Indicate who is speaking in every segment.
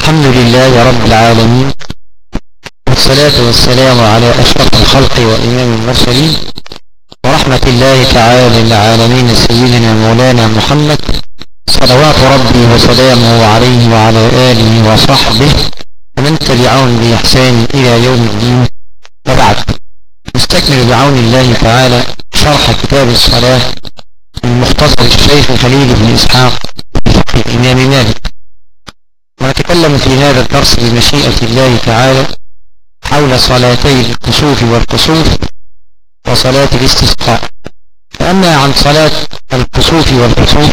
Speaker 1: الحمد لله رب العالمين، والصلاة والسلام على أشرف الخلق وإمام المرسلين، ورحمة الله تعالى للعالمين سيدنا مولانا محمد صلوات ربي وسلامه عليه وعلى آله وصحبه ومن تبعهم بإحسان إلى يوم الدين. وبعد، نستكمل بعون الله تعالى شرح كتاب الصلاة من مختصر الشيخ خليل بن إسحاق فقه الإمام مالك، ونتكلم في هذا الدرس بمشيئة الله تعالى حول صلاتي الكسوف والكسوف وصلاة الاستسقاء. فأما عن صلاة الكسوف والكسوف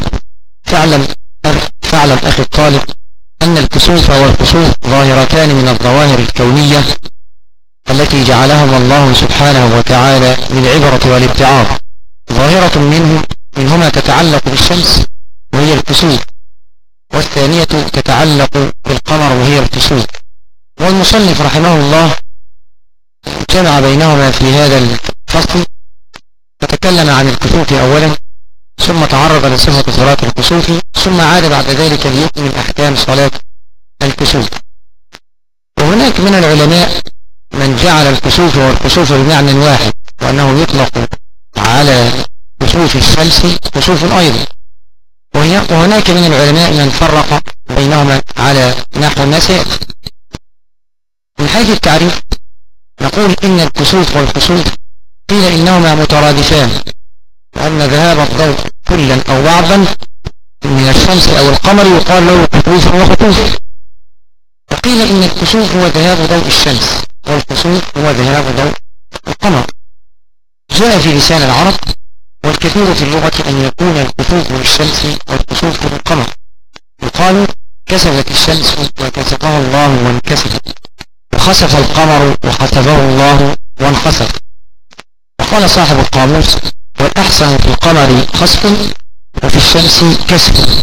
Speaker 1: فاعلم أخي الطالب أن الكسوف والكسوف ظاهرتان من الظواهر الكونية التي جعلهما الله سبحانه وتعالى للعبرة والابتعاض. ظاهرة منهما تتعلق بالشمس وهي الكسوف، والثانية تتعلق بالقمر وهي الكسوف. والمصنف رحمه الله جمع بينهما في هذا الفصل، فتكلم عن الكسوف أولا، ثم تعرض لصفة صلاة الكسوف، ثم عاد بعد ذلك ليكمل أحكام صلاة الكسوف. وهناك من العلماء من جعل الكسوف والكسوف بمعنى واحد، وأنه يطلق على كسوف الشمس كسوف أيضا. وهناك من العلماء من فرق بينهما على نحو ما سيأتي. من حيث التعريف نقول إن الكسوف والكسوف قيل إنهما مترادفان، وأن ذهاب الضوء كلا أو بعضا من الشمس أو القمر يقال له كسوف وخسوف. وقيل إن الكسوف هو ذهاب ضوء الشمس، والكسوف هو ذهاب ضوء القمر. جاء في لسان العرب والكثير في اللغة أن يكون الكسوف للشمس والكسوف للقمر. يقال كسفت الشمس وكسفها الله وانكسفت، وخسف القمر وخسفه الله وانخسف. وقال صاحب القاموس: والأحسن في القمر خسف وفي الشمس كسف.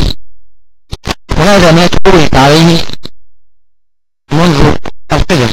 Speaker 1: وهذا ما تقولت عليه منذ القدم.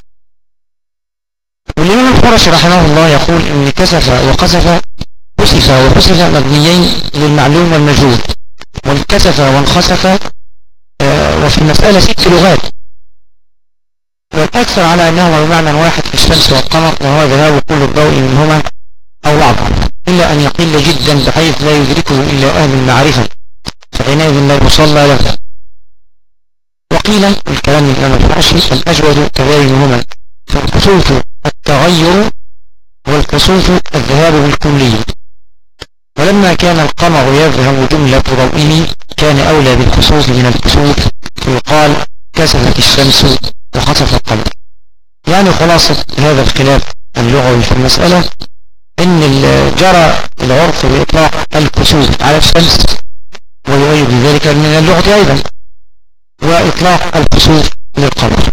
Speaker 1: والإمام القرشي رحمه الله يقول إن كسف وقسف كسف وخسف مبنيين للمعلوم والمجهول، والكسف وانخسف وفي المسألة 6 لغات، والأكثر على أنهما بمعنى واحد في الشمس والقمر، وهو ذهاب كل الضوء منهما أو بعض، إلا أن يقل جدا بحيث لا يدركه إلا أهل المعرفة، فحينئذ لا يصلى له. وقيل الكلام من الإمام القرشي: الأجود تباينهما، فالكسوف التغير والكسوف الذهاب بالكلي. ولما كان القمر يذهب جملة ضوئه كان أولى بالكسوف من الكسوف، فيقال كسفت الشمس وخسف القمر. يعني خلاصة هذا الخلاف اللغوي في المسألة إن جرى العرف بإطلاق الكسوف على الشمس، ويؤيد بذلك من اللغة أيضا، وإطلاق الكسوف للقمر.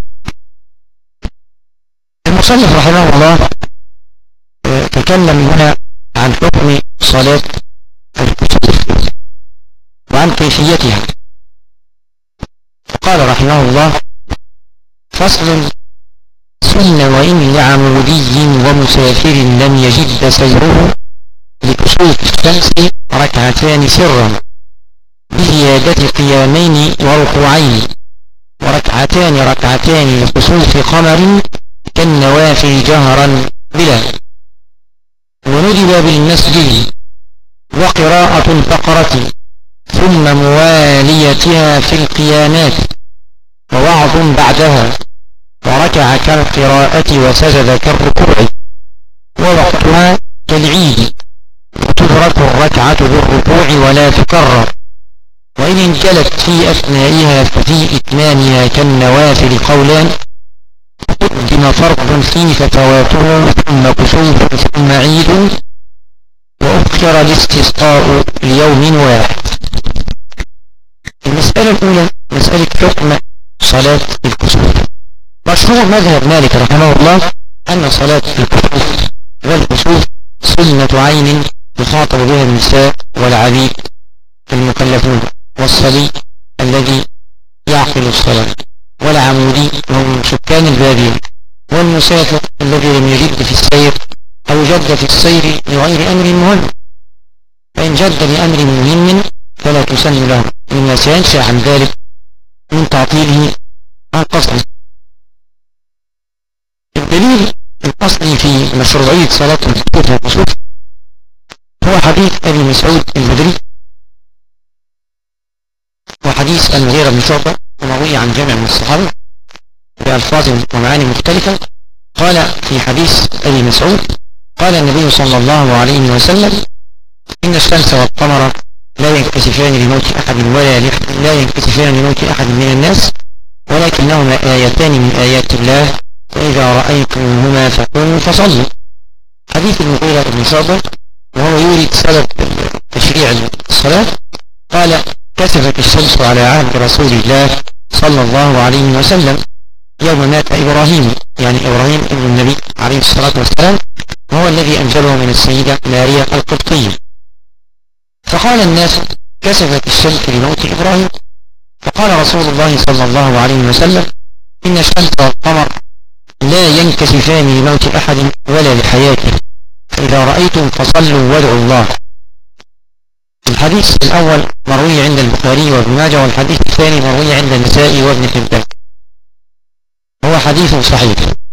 Speaker 1: المصنف رحمه الله تكلم هنا عن حكم صلاة الكسوف وعن كيفيتها، فقال رحمه الله: فصل: سن وإن لعمودي ومسافر لم يجد سيره لكسوف الشمس ركعتان سرا بزيادة قيامين وركوعين، ركعتان لكسوف قمر كالنوافل جهرا بلا. وندب بالمسجد وقراءة البقرة ثم مواليتها في القيامات، ووعظ بعدها، وركع كالقراءة وسجد كالركوع، ووقتها كالعيد، وتدرك الركعة بالركوع ولا تكرر، وإن انجلت في أثنائها ففي إتمامها كالنوافل قولان، قدم فرض فيه ففواته ثم كسوف ثم عيد، وأخر الاستسقاء ليوم واحد. المسألة الأولى مسألة حكم صلاة الكسوف. مشروع مذهب مالك رحمه الله أن صلاة الكسوف والكسوف سنة عين يخاطب بها النساء والعبيد المكلفون، والصبي الذي يعقل الصلاة، والعمودي وهم سكان البادية، والمسافر الذي لم يجد في السير أو جد في السير لغير أمر مهم. فإن جد لأمر مهم فلا تسن له، مما سينشأ عن ذلك من تعطيله عن قصده. الدليل الأصلي في مشروعية صلاة الكسوف والكسوف هو حديث أبي مسعود البدري وحديث المغيرة بن شعبة ومروي عن جمع من الصحابة بألفاظ ومعاني مختلفة. قال في حديث أبي مسعود قال النبي صلى الله عليه وسلم إن الشمس والقمر لا ينكسفان لموت أحد لا ينكسفان لموت أحد من الناس ولكنهما آيتان من آيات الله فإذا رأيتموهما فقوموا فصلوا. حديث المغيرة بن شعبة وهو يورد سبب تشريع الصلاة. قال كسفت الشمس على عهد رسول الله صلى الله عليه وسلم يوم مات إبراهيم، يعني إبراهيم ابن النبي عليه الصلاة والسلام، وهو الذي أنزله من السيدة ماريا القبطية. فقال الناس كسفت الشمس لموت إبراهيم، فقال رسول الله صلى الله عليه وسلم إن الشمس والقمر لا ينكسفان لموت أحد ولا لحياته فإذا رأيتم فصلوا وادعوا الله. الحديث الأول مروي عند البخاري وابن ماجه، والحديث الثاني مروي عند النسائي وابن حبان، هو حديث صحيح.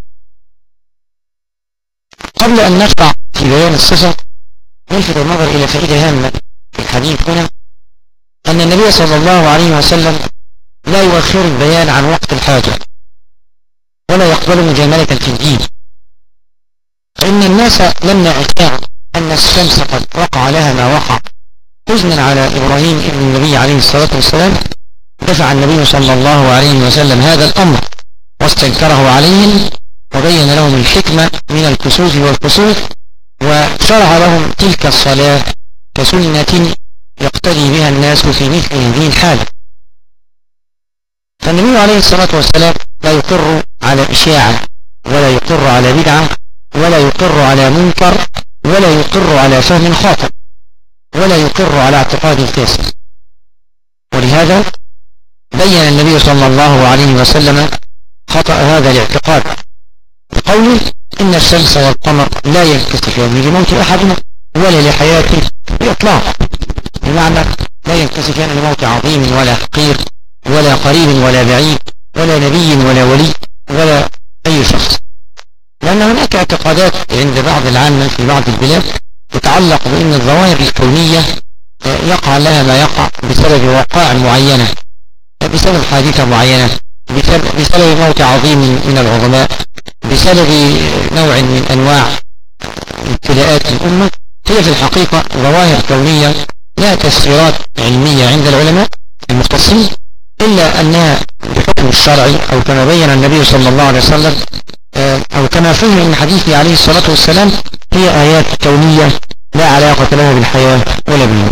Speaker 1: قبل أن نشرع في بيان الصفة نلفت النظر إلى فائدة هامة في الحديث هنا، أن النبي صلى الله عليه وسلم لا يؤخر البيان عن وقت الحاجة ولا يقبل مجاملة في الدين، فإن الناس لما أتاعوا أن الشمس قد وقع لها ما وقع حزنا على إبراهيم ابن النبي عليه الصلاة والسلام دفع النبي صلى الله عليه وسلم هذا الأمر واستنكره عليهم وبين لهم الحكمة من الكسوف والكسوف وشرع لهم تلك الصلاة كسنة يقتدي بها الناس في مثل هذه الحالة. فالنبي عليه الصلاة والسلام لا يقر على إشاعة ولا يقر على بدعة ولا يقر على منكر ولا يقر على فهم خاطئ ولا يقر على اعتقاد فاسد. ولهذا بين النبي صلى الله عليه وسلم خطأ هذا الاعتقاد بقوله إن الشمس والقمر لا ينكسفان لموت أحدنا ولا لحياته بإطلاق، بمعنى لا ينكسفان لموت عظيم ولا حقير ولا قريب ولا بعيد ولا نبي ولا ولي ولا أي شخص، لأن هناك اعتقادات عند بعض العامة في بعض البلاد تتعلق بأن الظواهر الكونية يقع لها ما يقع بسبب وقائع معينة، بسبب حادثة معينة، بسبب موت عظيم من العظماء، بسبب نوع من أنواع ابتلاءات الأمة. هي في الحقيقة ظواهر كونية لا تفسيرات علمية عند العلماء المختصين، إلا أنها بحكم الشرعي أو كما بين النبي صلى الله عليه وسلم أو كما فهم من حديثه عليه الصلاة والسلام هي آيات كونية لا علاقة لها بالحياة ولا بالموت.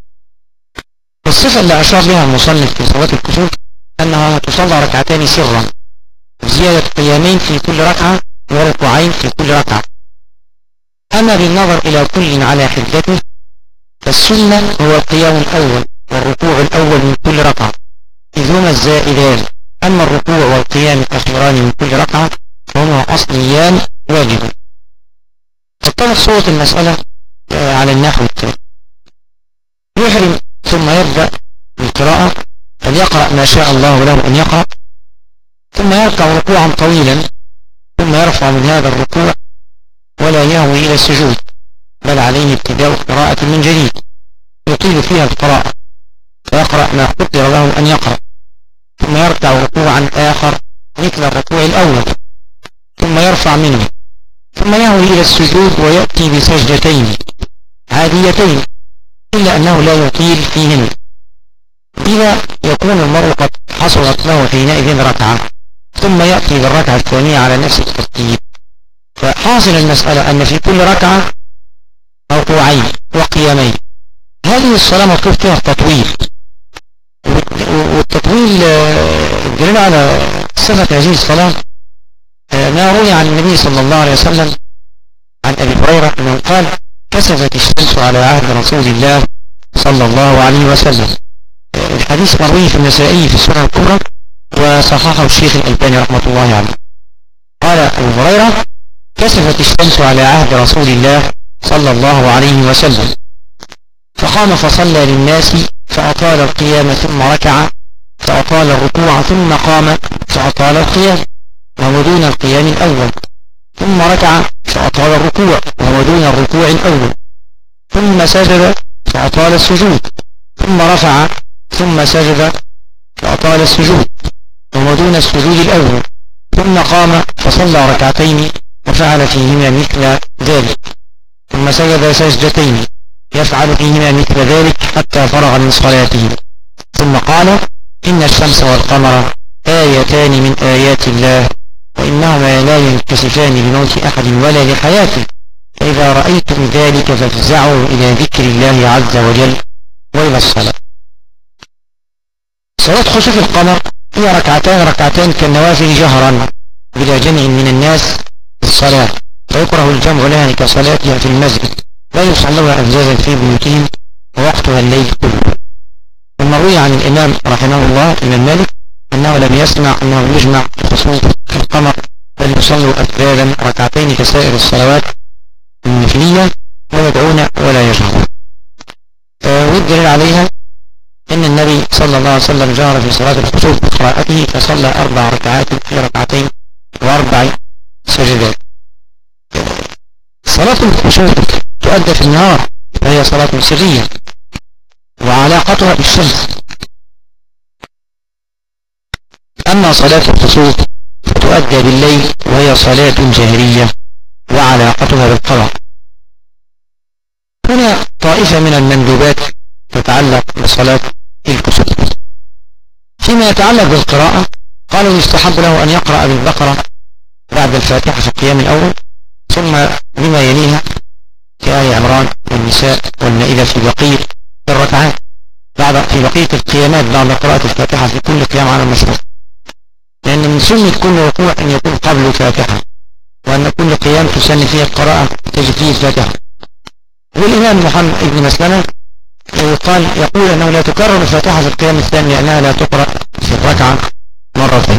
Speaker 1: الصفة اللي أشار بها المصنف في صلاة الكسوف أنها تصلى ركعتان سرا، زيادة قيامين في كل ركعة وركوعين في كل ركعة. أما بالنظر إلى كل على حدته فالسنة هو القيام الأول والركوع الأول من كل ركعة إذ هما الزائدان، أما الركوع والقيام الأخيران من كل ركعة فهما أصليان واجبا. تتضح صورة المسألة على النحو التالي: يحرم ثم يبدأ بالقراءة فليقرأ ما شاء الله له أن يقرأ، ثم يركع ركوعا طويلا ثم يرفع من هذا الركوع ولا يهوي إلى السجود، بل عليه ابتداء قراءة من جديد يطيل فيها القراءة فيقرأ ما قدر له أن يقرأ، ثم يركع ركوعا آخر مثل الركوع الأول ثم يرفع منه، ثم يهوي إلى السجود ويأتي بسجدتين عاديتين إلا أنه لا يطيل فيهن، إذا يكون المرء قد حصلت له حينئذ ركعة ثم يأتي بالركعة الثانية على نفس الترتيب. فحاصل المسألة أن في كل ركعة ركوعين وقيامين. هذه الصلاة مطلوب فيها التطويل، والتطويل الدليل على صفة هذه الصلاة ما روي عن النبي صلى الله عليه وسلم عن أبي هريرة أنه قال كسفت الشمس على عهد رسول الله صلى الله عليه وسلم. الحديث مروي في النسائي في السنن الكبرى وصححه الشيخ الألباني رحمة الله عليه. قال أبو هريرة كسفت الشمس على عهد رسول الله صلى الله عليه وسلم، فقام فصلى للناس فأطال القيام ثم ركع فأطال الركوع ثم قام فأطال القيام وهو دون القيام الأول، ثم ركع فأطال الركوع وهو دون الركوع الأول، ثم سجد فأطال السجود، ثم رفع ثم سجد فأطال السجود وهو دون السجود الأول، ثم قام فصلى ركعتين وفعل فيهما مثل ذلك، ثم سجد سجدتين يفعل فيهما مثل ذلك حتى فرغ من صلاته، ثم قال: إن الشمس والقمر آيتان من آيات الله وإنهما لا ينكسفان لموت أحد ولا لحياته، فإذا رأيتم ذلك فافزعوا إلى ذكر الله عز وجل وإلى الصلاة. صلاة خسوف القمر هي ركعتان كالنوافل جهرا بلا جمع من الناس في الصلاة، ويكره الجمع لها كصلاتها في المسجد، لا يصلوها أجزازا في بيوتهم ووقتها الليل كله. ثم روي عن الإمام رحمه الله الإمام مالك أنه لم يسمع أنه يجمع خسوف القمر، بل يصلوا أفذاذا ركعتين كسائر الصلوات النفلية ويدعون ولا يجهرون. والدليل عليها إن النبي صلى الله عليه وسلم جهر في صلاة الخسوف بقراءته فصلى 4 ركعات في ركعتين و4 سجدات. صلاة الخسوف تؤدى في النهار وهي صلاة سرية وعلاقتها بالشمس، أما صلاة الخسوف فتؤدى بالليل وهي صلاة جهرية وعلاقتها بالقمر. هنا طائفة من المندوبات تتعلق بصلاة الكسوف. فيما يتعلق بالقراءة قالوا يستحب له أن يقرأ بالبقرة بعد الفاتحة في القيام الأول، ثم بما يليها كآل عمران والنساء والمائدة في بقية الركعات في بقية القيامات بعد قراءة الفاتحة في كل قيام على المشروع، لأن من سنة كل ركوع أن يكون قبل الفاتحة، وأن كل قيام تسن فيه القراءة تجد فيه الفاتحة. والإمام محمد بن مسلمة يقول أنه لا تكرر الفاتحة في القيام الثاني لأنها لا تقرأ في الركعة مرتين.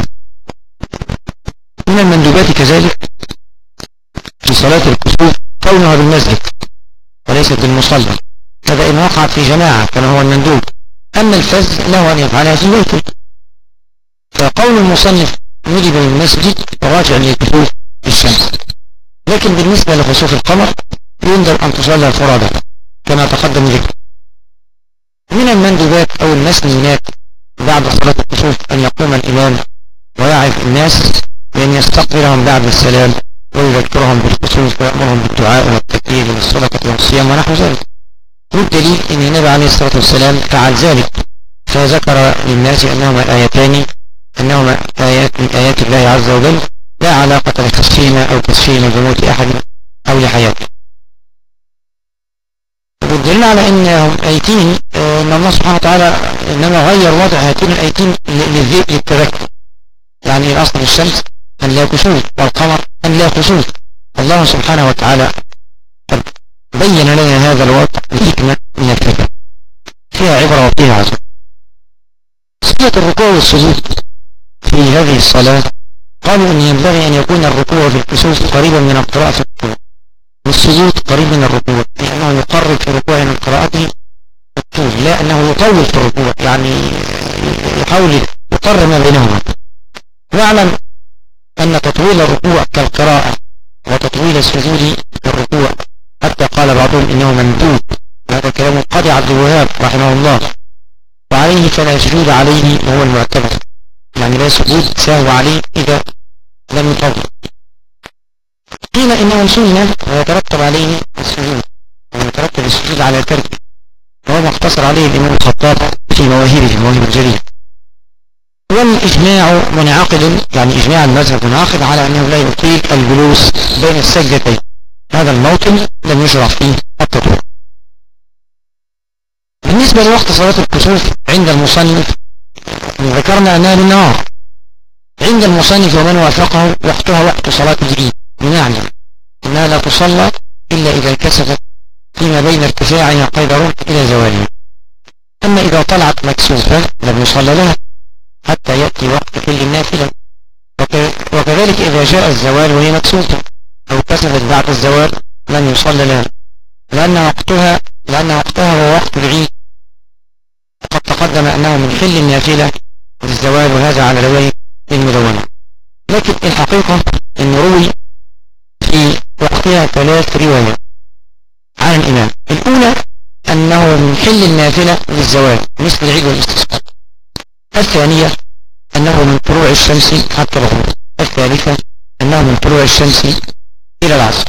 Speaker 1: من المندوبات كذلك في صلاة الكسوف كونها بالمسجد وليست بالمصلى، هذا إن وقعت في جماعة كما هو المندوب، أما الفز له أن يفعلها في بيته. فقول المصنف ندب بالمسجد راجع لكسوف الشمس، لكن بالنسبة لخسوف القمر يندب أن تصلى فرادى كما تقدم ذكر. من المندوبات أو المسنونات بعد صلاة الكسوف أن يقوم الإمام ويعظ الناس بأن يستقبلهم بعد السلام ويذكرهم بالكسوف ويأمرهم بالدعاء والتكبير والصدقة والصيام ونحو ذلك. والدليل أن النبي عليه الصلاة والسلام فعل ذلك، فذكر للناس أنهما آيات من آيات الله عز وجل لا علاقة لخسفهما أو كسفهما بموت أحد أو لحياته. والدليل على أنهم آيتين أن الله سبحانه وتعالى إنما غير وضع هاتين الآيتين للتذكر، يعني الأصل الشمس أن لا كسوف والقمر أن لا خسوف. الله سبحانه وتعالى قد بين لنا هذا الوضع بحكمة من الفكر فيها عبرة وفيها عزم. صفة الركوع والسجود في هذه الصلاة قالوا أن ينبغي أن يكون الركوع في الكسوف قريبا من القراءة في الركوع، والسجود قريب من الركوع، لأنه يقرب في الركوع من قراءته الطول، لا أنه يطول في الركوع، يعني يحاول يقرب ما بينهما. واعلم أن تطويل الركوع كالقراءة وتطويل السجود كالركوع، حتى قال بعضهم إنه مندوب، هذا كلام القاضي عبد الوهاب رحمه الله، وعليه فلا سجود عليه وهو المعتبر، يعني لا سجود سهو عليه إذا لم يطول. قيل إنه سنة ويترتب عليه السجود، ويترتب السجود على تركه، وهو ما اقتصر عليه الإمام الخطاب في مواهبه المواهب الجليلة. والإجماع منعقد، يعني إجماع المذهب منعقد على أنه لا يطيل الجلوس بين السجدتين، هذا الموطن لم يشرع فيه التطويل. بالنسبة لوقت صلاة الكسوف عند المصنف ذكرنا أنها بالنهار، عند المصنف ومن وافقه وقتها وقت صلاة العيد، بمعنى أنها لا تصلى إلا إذا انكسفت فيما بين ارتفاعها قيد رمح إلى زوالها. أما إذا طلعت مكسوفة لم يصلى لها حتى يأتي وقت كل النافلة، وكذلك إذا جاء الزوال وهي مكسوفة أو كسفت بعد الزوال لم يصلى لها، لأن وقتها هو وقت العيد، وقد تقدم أنه من حل النافلة للزوال، وهذا على رواية المدونة. لكن الحقيقة أن روي في وقتها 3 روايات عن الإمام. الأولى أنه من حل النافلة للزوال مثل العيد والاستسقاء. الثانية أنه من طلوع الشمس حتى الغروب. الثالثة أنه من طلوع الشمس إلى العصر.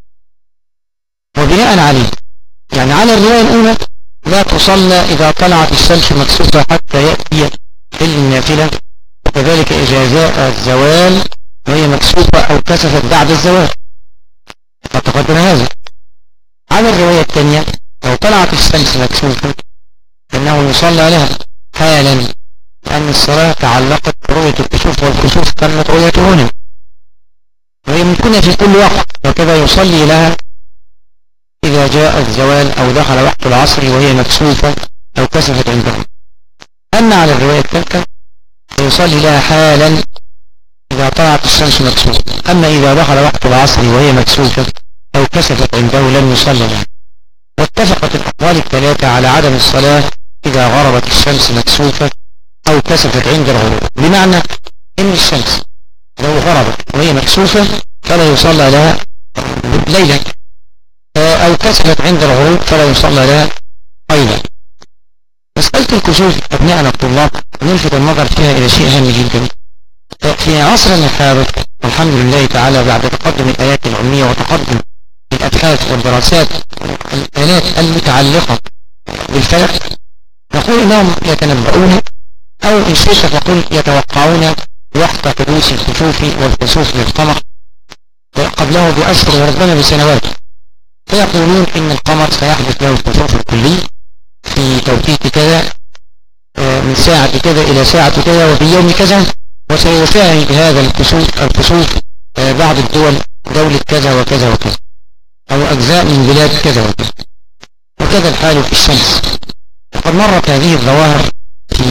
Speaker 1: وبناء عليه يعني على الرواية الأولى لا تصلى إذا طلعت الشمس مكسوفة حتى يأتي حل النافلة، وكذلك إذا جاء الزوال وهي مكسوفة أو كسفت بعد الزوال، فتقدم هذا. على الرواية الثانية لو طلعت الشمس مكسوفة فإنه يصلى لها حالا، لأن الصلاة تعلقت برؤية الكسوف، والكسوف تمت رؤيته هنا وهي ممكنة في كل وقت، وكذا يصلي لها إذا جاء الزوال أو دخل وقت العصر وهي مكسوفة أو كسفت عندهم. أما على الرواية الثالثة يصلي لها حالا إذا طلعت الشمس مكسوفة، أما إذا دخل وقت العصر وهي مكسوفة أو كسفت عنده لم يصلي لها. واتفقت الأقوال الثلاثة على عدم الصلاة إذا غربت الشمس مكسوفة أو كسفت عند الغروب، بمعنى إن الشمس لو غربت وهي مكسوفة فلا يصلى لها ليلا، أو كسفت عند الغروب فلا يصلى لها أيضا. مسألة الكسوف أبناءنا الطلاب نلفت النظر فيها إلى شيء هام جدا. في عصرنا الحاضر الحمد لله تعالى بعد تقدم الآيات العلمية وتقدم الأبحاث والدراسات الآلات المتعلقة بالفلك، نقول إنهم يتنبؤون أو إن شئت فقل يتوقعون وقت حدوث الكسوف والكسوف للقمر قبله بأشهر وربما بسنوات، فيقولون إن القمر سيحدث له الكسوف الكلي في توقيت كذا من ساعة كذا إلى ساعة كذا وفي يوم كذا، وسيشاهد هذا الكسوف بعض الدول دولة كذا وكذا وكذا أو أجزاء من بلاد كذا وكذا. وكذا الحال في الشمس. وقد مرت هذه الظواهر في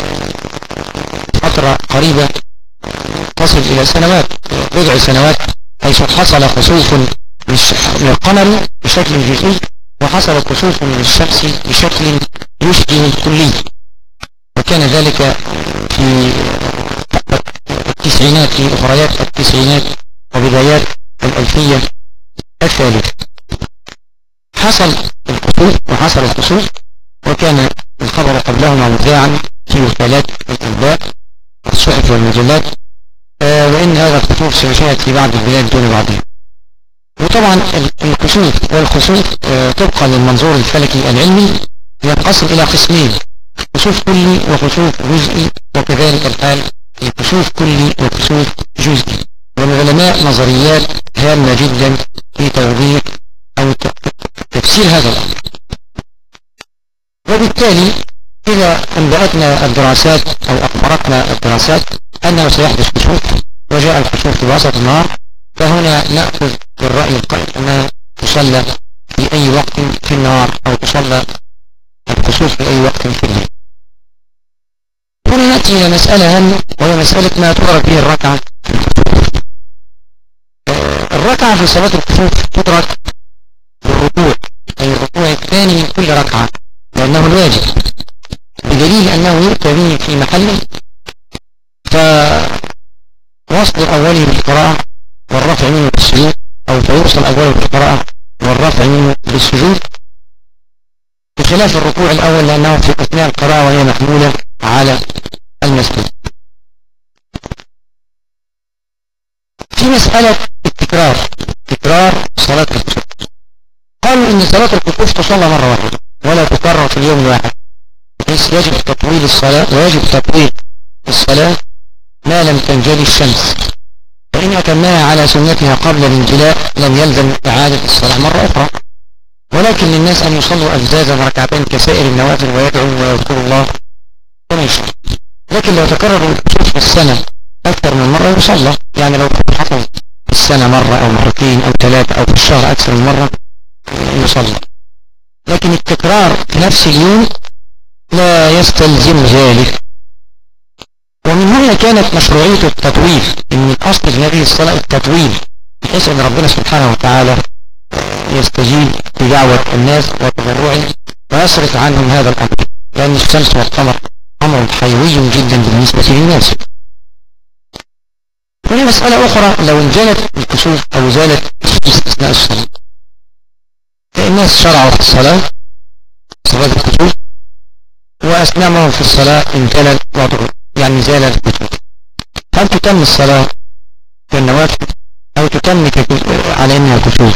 Speaker 1: فترة قريبة تصل إلى سنوات، بضع سنوات، حيث حصل خسوف للقمر بشكل جزئي وحصل كسوف للشمس بشكل يشبه الكلي، وكان ذلك في التسعينات، في أخريات التسعينات وبدايات الألفية الثالثة حصل الكسوف وحصل الكسوف، وكان الخبر قبلهما مذاعا في وكالات الأنباء والصحف والمجلات، وإن هذا الكسوف سيشاهد في بعض البلاد دون بعضها. وطبعا الكسوف والخسوف طبقا للمنظور الفلكي العلمي ينقسم إلى قسمين: كسوف كلي وكسوف جزئي، وكذلك الحال الكسوف كلي وكسوف جزئي. والعلماء نظريات هامة جدا في توضيح أو تفسير هذا الأمر. وبالتالي إذا أنبأتنا الدراسات أو أخبرتنا الدراسات أنه سيحدث كسوف وجاء الكسوف في وسط النهار، فهنا نأخذ بالرأي القائل أنها تصلى في أي وقت في النهار أو تصلى الكسوف في أي وقت في الليل. هنا نأتي إلى مسألة هامة، وهي مسألة ما تدرك به الركعة. الركعة في صلاة الكسوف تدرك بالركوع، أي الركوع الثاني من كل ركعة، لأنه الواجب، بدليل أنه يؤتى به في محله، فوصل أوله بالقراءة والرفع منه بالسجود، أو فيوصل أوله بالقراءة والرفع منه بالسجود، بخلاف الركوع الأول لأنه في أثناء القراءة وهي محمولة على المسجد. في مسألة تكرار صلاة الكسوف، قالوا إن صلاة الكسوف تصلى مرة واحدة ولا تكرر في اليوم الواحد، بحيث يجب تطويل الصلاة، ويجب تطويل الصلاة ما لم تنجلي الشمس، فإن أتمها على سنتها قبل الانجلاء لم يلزم إعادة الصلاة مرة أخرى. ولكن للناس أن يصلوا أجزازا ركعتين كسائر النوافل ويدعوا ويذكروا الله كما يشاء. لكن لو تكرر الكسوف في السنة أكثر من مرة يصلى، يعني لو حصل في السنة مرة أو مرتين أو ثلاثة أو في الشهر أكثر من مرة يصلى. لكن التكرار في نفس اليوم لا يستلزم ذلك. ومن هنا كانت مشروعية التطويل، إن الأصل في هذه الصلاة التطويل، بحيث أن ربنا سبحانه وتعالى يستجيب بدعوة الناس وتضرعهم ويصرف عنهم هذا الأمر، لأن الشمس والقمر أمر حيوي جدا بالنسبة للناس. هنا مسألة أخرى، لو انجلت الكسوف أو زالت الشمس أثناء الصلاة، الناس شرعوا في الصلاة صلاة الكسوف، وأثناء ما هم في الصلاة انجلت وضعوا يعني زال الكسوف، هل تتم الصلاة كالنوافل أو تتم على أنها كسوف؟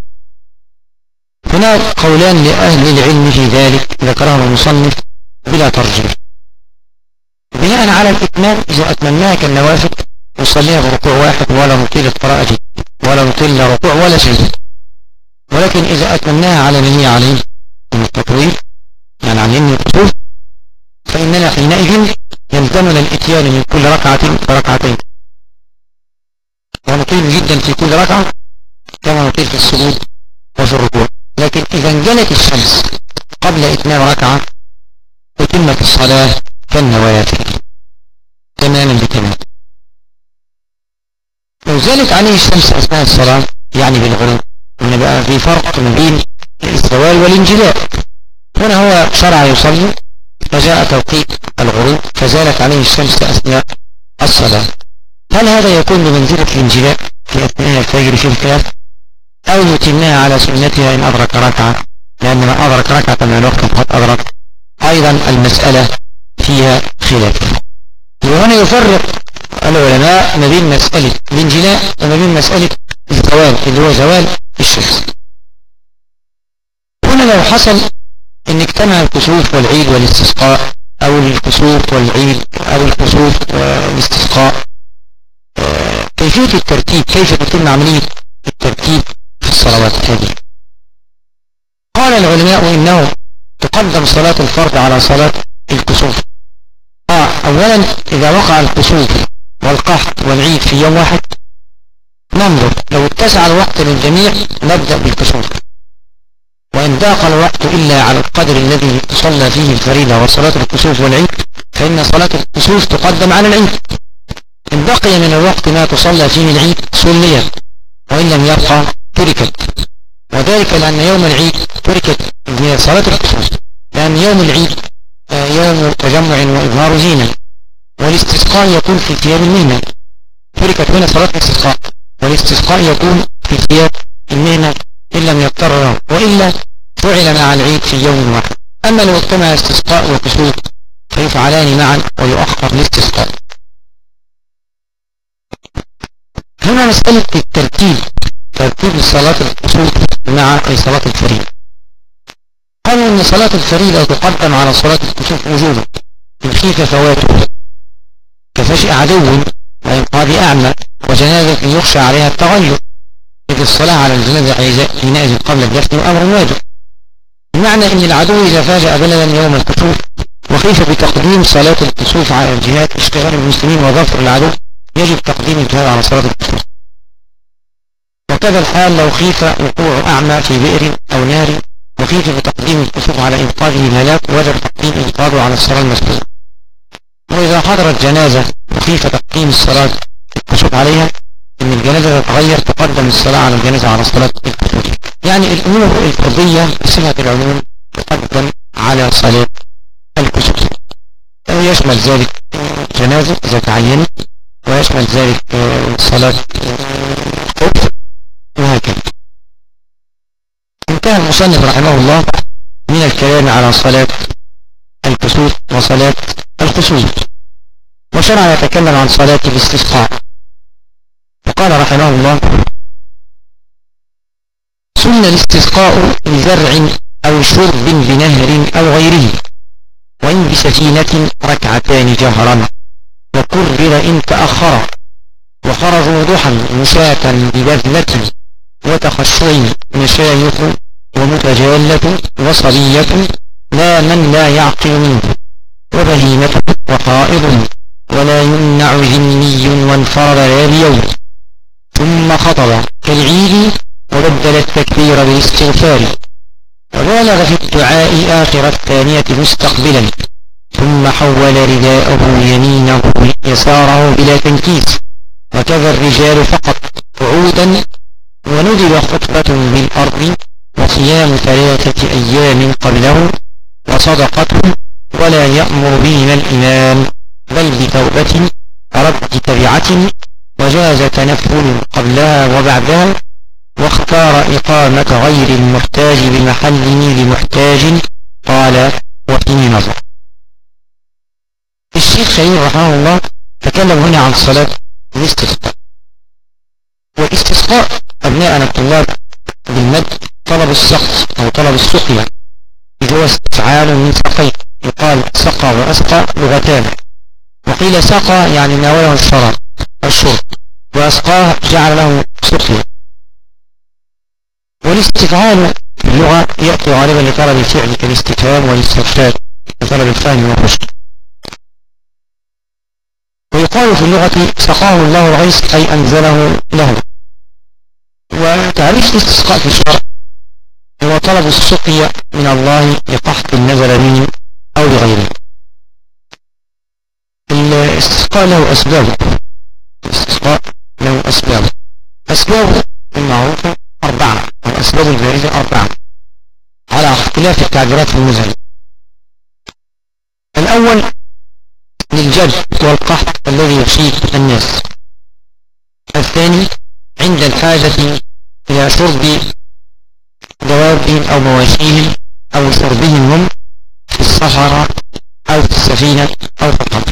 Speaker 1: هناك قولان لأهل العلم في ذلك ذكرهم المصنف بلا ترجيح. بناء على الإتمام، إذا أتممناها كالنوافل نصليها بركوع واحد ولا نطيل القراءة ولا نطيل لا ركوع ولا سجود. ولكن إذا أتممناها على ما هي عليه من التطويل يعني عن يمين الكسوف، فإننا حينئذ يلزمنا الإتيان من كل ركعة بركعتين، ونطيل جدا في كل ركعة كما نطيل في السجود وفي الركوع. لكن إذا انجلت الشمس قبل إتمام ركعة أتمت الصلاة كالنوافل تماما بتمام. لو زالت عليه الشمس أثناء الصلاة يعني بالغروب، هنا بقى في فرق ما بين الزوال والانجلاء. هنا هو شرع يصلي فجاء توقيت الغروب فزالت عليه الشمس أثناء الصلاة، هل هذا يكون بمنزلة الانجلاء في أثناء الفجر في الخلاف، أو يتمها على سنتها إن أدرك ركعة، لأن من أدرك ركعة من الوقت فقد أدرك؟ أيضا المسألة فيها خلاف. وهنا يفرق العلماء ما بين مسألة الانجلاء وما بين مسألة الزوال اللي هو زوال الشمس. هنا لو حصل ان اجتمع الكسوف والعيد والاستسقاء، او الكسوف والعيد او الكسوف والاستسقاء، كيفية الترتيب، كيف تتم عملية الترتيب في الصلوات هذه؟ قال العلماء انه تقدم صلاة الفرض على صلاة الكسوف. اولا اذا وقع الكسوف والقحط والعيد في يوم واحد ننظر، لو اتسع الوقت للجميع نبدأ بالكسوف، وإن ضاق الوقت إلا على القدر الذي تصلى فيه الفريضة وصلاة الكسوف والعيد فإن صلاة الكسوف تقدم على العيد. إن بقي من الوقت ما تصلى فيه العيد صليت، وإن لم يبقى تركت، وذلك لأن يوم العيد تركت صلاة الكسوف، لأن يوم العيد يوم تجمع وإظهار زينة، والاستسقاء يكون في ثياب المهنة، تركت هنا صلاة الاستسقاء، والاستسقاء يكون في ثياب المهنة إن لم يضطر له، وإلا فعل مع العيد في يوم واحد. أما لو اجتمع استسقاء وكسوف فيفعلان معا ويؤخر الاستسقاء. هنا مسألة الترتيب، ترتيب صلاة الكسوف مع صلاة الفريضة. قالوا أن صلاة الفريضة تقدم على صلاة الكسوف وجوبا إن خيف فواته، كفشئ عدو وإنقاذ أعمى وجنازة يخشى عليها التغير، إذ الصلاة على الجنازة حينئذ قبل الدفن أمر واجب. بمعنى أن العدو إذا فاجأ بلدا يوم الكسوف وخيف بتقديم صلاة الكسوف على الجهاد اشتغال المسلمين وظفر العدو، يجب تقديم الجهاد على صلاة الكسوف. وكذا الحال لو خيف وقوع أعمى في بئر أو نار وخيف بتقديم الكسوف على إنقاذه الهلاك، وجب تقديم إنقاذه على الصلاة المسلمة. وإذا حضرت جنازة وخيف تقديم الصلاة الكسوف عليها إن الجنازة تتغير تقدم الصلاة على الجنازة على صلاة الكسوف. يعني الأمور الفرضية بصفة العموم تقدم على صلاة الكسوف، ويشمل ذلك جنازة إذا تعينت، ويشمل ذلك صلاة الخوف، وهكذا. انتهى المصنف رحمه الله من الكلام على صلاة الكسوف وصلاة الخسوف، وشرع يتكلم عن صلاة الاستسقاء. وقال رحمه الله: سن الاستسقاء لزرع أو شرب بنهر أو غيره، وإن بسفينة ركعتان جهرا، وكرر إن تأخر، وخرجوا ضحى مشاة ببذلة، وتخشع مشايخ ومتجالة، وصبية لا من لا يعقل منه، وبهيمة وحائض، ولا يمنع ذمي وانفرد لا بيوم. ثم خطب كالعيد وبدل التكبير بالاستغفار، وبالغ في الدعاء آخر الثانية مستقبلا، ثم حول رداءه يمينه يساره بلا تنكيس، وكذا الرجال فقط قعودا، وندب خطبة بالأرض، وصيام 3 أيام قبله، وصدقة، ولا يأمر بهما الإمام، بل بتوبة رد تبعة، وجاز تنفل قبلها وبعدها، واختار إقامة غير المحتاج بمحله لمحتاج. قال وفيه نظر. الشيخ خليل رحمه الله تكلم هنا عن صلاة الاستسقاء. والاستسقاء أبناءنا الطلاب بالمد طلب السقط أو طلب السقيا، إذ هو استفعال من سقي، يقال سقى وأسقى لغتان، وقيل سقى يعني ناوله الشراب الشرب، وأسقاه جعل له سقيا. والاستفعال في اللغة يأتي غالبا لطلب الفعل كالاستفهام والاسترشاد لطلب الفهم والرشد. ويقال في اللغة سقاه الله الغيث أي أنزله له. وتعريف الاستسقاء في الشرع هو طلب السقيا من الله لقحط نزل به أو لغيره. الاستسقاء له أسباب، الاستسقاء له أسباب. أسباب المعروفة 4 أو أسباب البارزة 4 على اختلاف التعبيرات المزهرة. الأول للجد والقحط الذي يصيب الناس. الثاني عند الحاجة إلى شرب دوابهم أو مواشيهم أو شربهم هم في الصحراء أو في السفينة أو في القبر.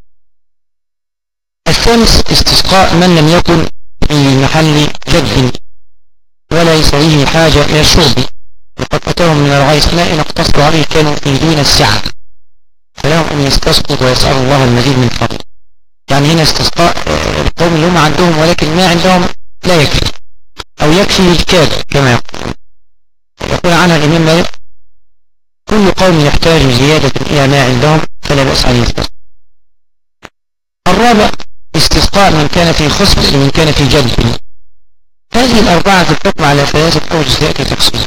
Speaker 1: الثالث استسقاء من لم يكن في محل جد وليس به حاجة إلى الشرب، وقد أتاهم من الغيث ماء اقتصروا عليه كانوا في دون السعة، فلهم أن يستسقوا ويسألوا الله المزيد من فضله. يعني هنا استسقاء القوم اللي هم عندهم ولكن ما عندهم لا يكفي أو يكفي الكاد كما يقول عنها الإمام مالك: كل قوم يحتاج زيادة إلى ما عندهم فلا بأس أن يستسقى. الرابع استسقاء من كان في خصب ومن كان في جد. هذه الأربعة تحكم على 3 أوجه سيأتي تفصيل.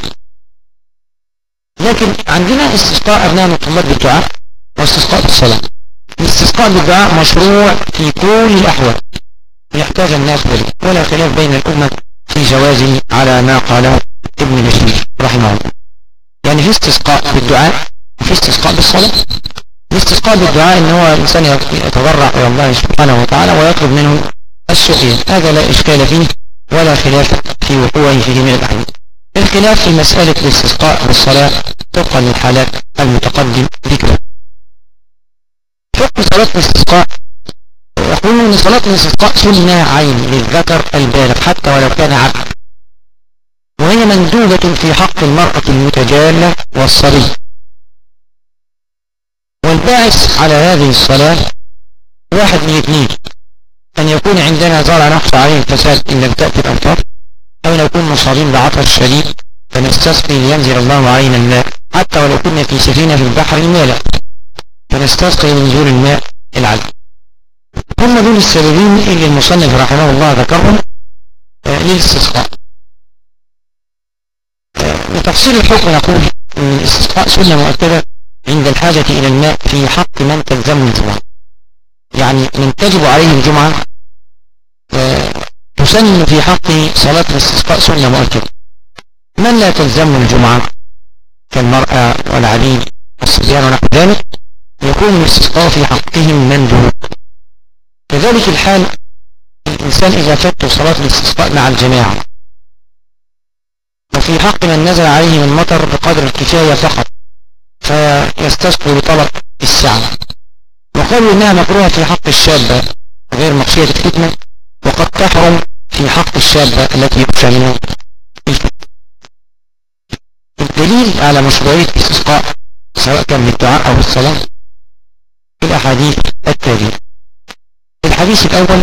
Speaker 1: لكن عندنا استسقاء أبناء الطلاب بالدعاء واستسقاء بالصلاة. الاستسقاء بالدعاء مشروع في كل الأحوال يحتاج الناس إليه، ولا خلاف بين الأمة في جوازه على ما قاله ابن بشير رحمه الله. يعني في استسقاء بالدعاء وفي استسقاء بالصلاة. الاستسقاء بالدعاء ان هو الانسان يتضرع الى الله سبحانه وتعالى ويطلب منه السقيا، هذا لا اشكال فيه ولا خلاف في وقوعه في جميع الاحوال. الخلاف في مسألة الاستسقاء بالصلاة طبقا للحالات المتقدم ذكرها. حكم صلاة الاستسقاء: يقولون ان صلاة الاستسقاء سنة عين للذكر البالغ حتى ولو كان عبد، وهي مندوبة في حق المرأة المتجالة والصبي. والباعث على هذه الصلاة واحد من 2: أن يكون عندنا زرع نخشى عليه الفساد إن لم تأتي الأمطار، أو نكون مصابين بعطش شديد فنستسقي لينزل الله علينا الماء، حتى ولو كنا في سفينة في البحر مالح فنستسقي لنزول الماء العذب. هم دول السببين اللي المصنف رحمه الله ذكرهم للاستسقاء. لتفصيل الحكم نقول أن الاستسقاء سنة مؤكدة عند الحاجة إلى الماء في حق من تلزم الجمعة. يعني من تجب عليه الجمعة تسن في حقه صلاة الاستسقاء سنة مؤكدة. من لا تلزم الجمعة كالمرأة والعبيد والصبيان ونحو ذلك يكون الاستسقاء في حقهم مندوب. كذلك الحال الإنسان إذا فات صلاة الاستسقاء مع الجماعة، وفي حق من نزل عليه من مطر بقدر الكفاية فقط فيستسقي بطلب السعة. وقالوا إنها مكروهة في حق الشابة غير مخشية الفتنة، وقد تحرم في حق الشابة التي يخشى منها الفتنة. الدليل على مشروعية الاستسقاء سواء كان بالدعاء أو بالصلاة في الأحاديث التالية. الحديث الأول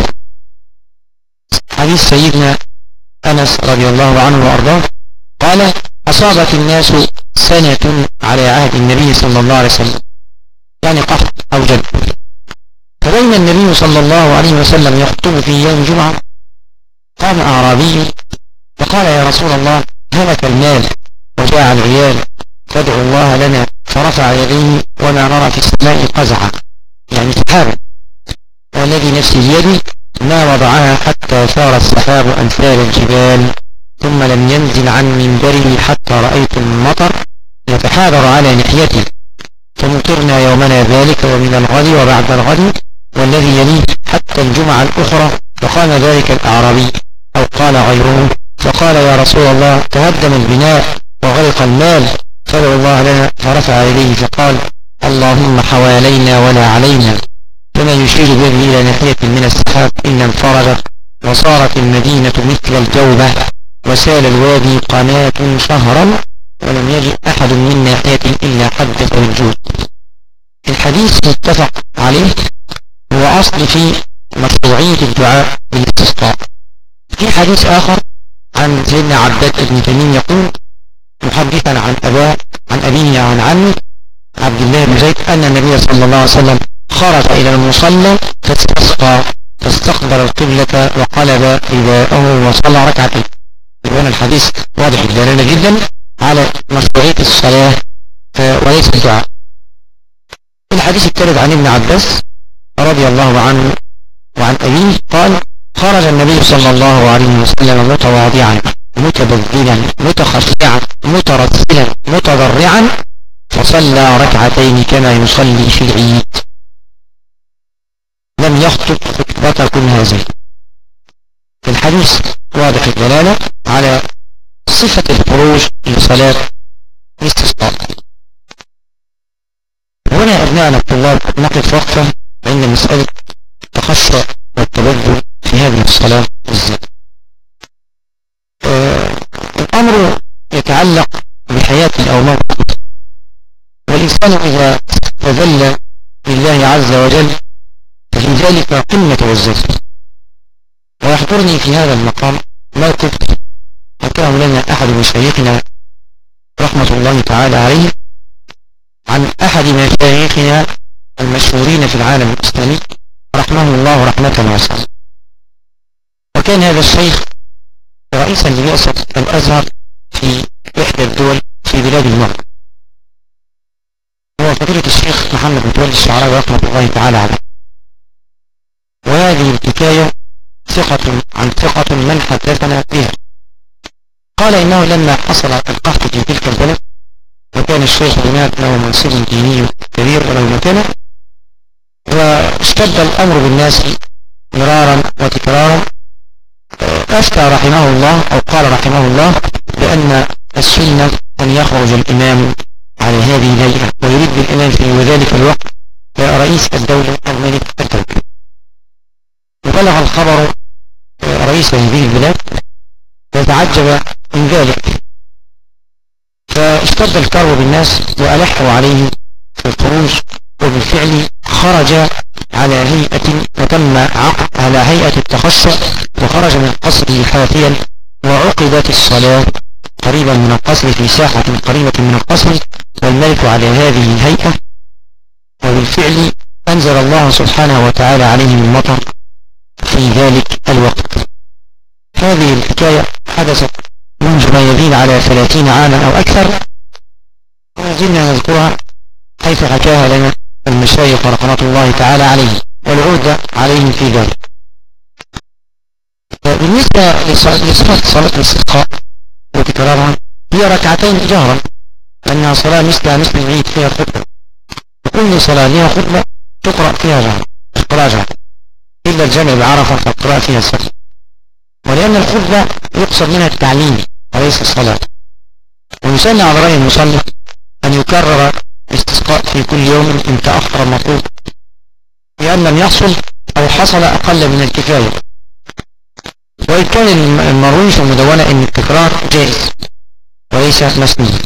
Speaker 1: حديث سيدنا أنس رضي الله عنه وأرضاه قال: أصابت الناس سنة على عهد النبي صلى الله عليه وسلم، يعني قحط أو جد، فبين النبي صلى الله عليه وسلم يخطب في يوم جمعة قام أعرابي فقال: يا رسول الله هلك المال وجاع العيال فادعوا الله لنا، فرفع يديه وما نرى في السماء قزعة يعني سحابة، والذي نفسي بيدي ما وضعها حتى ثار السحاب أمثال الجبال، ثم لم ينزل عن منبره حتى رأيت المطر يتحاذر على لحيته، فمطرنا يومنا ذلك ومن الغد وبعد الغد والذي يليه حتى الجمعة الأخرى. فقام ذلك الأعرابي أو قال غيره فقال يا رسول الله تهدم البناء وغرق المال فادعوا الله لنا. فرفع يديه فقال اللهم حوالينا ولا علينا. فما يشير به إلى ناحية من السحاب إلا انفرجت وصارت المدينة مثل الجوبة وسال الوادي قناة شهرا ولم يجئ أحد من ناحية إلا حدث بالجود. الحديث متفق عليه هو أصل في مشروعية الدعاء بالاستسقاء. في حديث آخر عن سيدنا عباد بن تميم يقول محدثا عن أبيه عن عمه عبد الله بن زيد أن النبي صلى الله عليه وسلم خرج إلى المصلى فاستسقى فاستقبل القبلة وقلب رداءه وصلى ركعتين. يبقى الحديث واضح الدلالة جدا على مشروعية الصلاة وليس الدعاء. الحديث الثالث عن ابن عباس رضي الله عنه وعن أبيه قال خرج النبي صلى الله عليه وسلم متواضعا متبذلا متخشعا مترسلا متضرعا فصلى ركعتين كما يصلي في العيد لم يخطب خطبة هذه. الحديث واضح الدلالة على صفة الخروج لصلاة الاستسقاء. هنا أبناءنا الطلاب نقف وقفة عند مسألة التخشع والتبذل في هذه الصلاة بالذات. الأمر يتعلق بحياة أو موت، والإنسان إذا تذل لله عز وجل ففي ذلك قمة العزة. ويحضرني في هذا المقام موقف حكاه لنا أحد مشايخنا رحمة الله تعالى عليه عن أحد مشايخنا المشهورين في العالم الإسلامي رحمه الله رحمة واسعة. وكان هذا الشيخ رئيسا لبعثة الأزهر في إحدى الدول في بلاد المغرب، هو فضيلة الشيخ محمد متولي الشعراوي رحمة الله تعالى عليه. وهذه الحكاية ثقة عن ثقة من حدثنا بها. قال إنه لما حصل القحط في تلك البلد وكان الشيخ هناك له منصب ديني كبير وله مكانة، واشتد الأمر بالناس مرارا وتكرارا، أفتى رحمه الله أو قال رحمه الله بأن السنة أن يخرج الإمام على هذه الهيئة ويريد بالإمام في ذلك الوقت رئيس الدولة الملك الدولة. وبلغ الخبر رئيس هذه البلاد وتعجب من ذلك، فاشتد الكرب بالناس وألحوا عليه في الخروج، وبالفعل خرج على هيئة وتم عقد على هيئة التخشع، وخرج من قصره حافيا وعقدت الصلاة قريبا من القصر في ساحة قريبة من القصر والملك على هذه الهيئة. وبالفعل أنزل الله سبحانه وتعالى عليهم المطر في ذلك الوقت. هذه الحكاية حدثت منذ ما يزيد على 30 عاما أو أكثر، وزلنا نذكرها حيث حكاها لنا المشايخ ورحمة الله تعالى عليهم والعودة عليهم في ذلك. بالنسبة لصفة صلاة الاستسقاء وتكرارها هي ركعتين جهرا، أنها صلاة مثل العيد فيها خطبة، وكل صلاة لها خطبة تقرأ فيها جهرا إلا الجمع بعرفة فالقراءة فيها السر. ولأن الخطبة يقصد منها التعليم وليس الصلاة. ويسن على رأي المصلي أن يكرر الاستسقاء في كل يوم إن تأخر المطلوب، لأن لم يحصل أو حصل أقل من الكفاية. وإن كان المروي في المدونة أن التكرار جائز وليس مسنون.